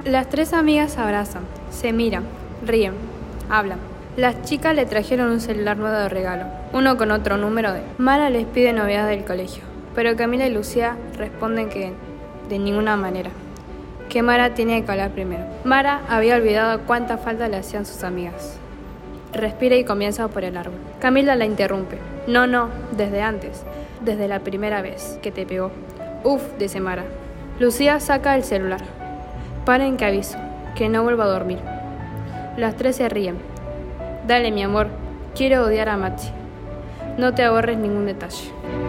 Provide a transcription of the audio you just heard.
Las tres amigas se abrazan, se miran, ríen, hablan. Las chicas le trajeron un celular nuevo de regalo, uno con otro número de... Mara les pide novedades del colegio, pero Camila y Lucía responden que de ninguna manera, que Mara tenía que hablar primero. Mara había olvidado cuánta falta le hacían sus amigas. Respira y comienza por el árbol. Camila la interrumpe. No, desde antes, desde la primera vez que te pegó. Uf, dice Mara. Lucía saca el celular. Paren que aviso, que no vuelva a dormir. Las tres se ríen. Dale, mi amor, quiero odiar a Maxi. No te ahorres ningún detalle.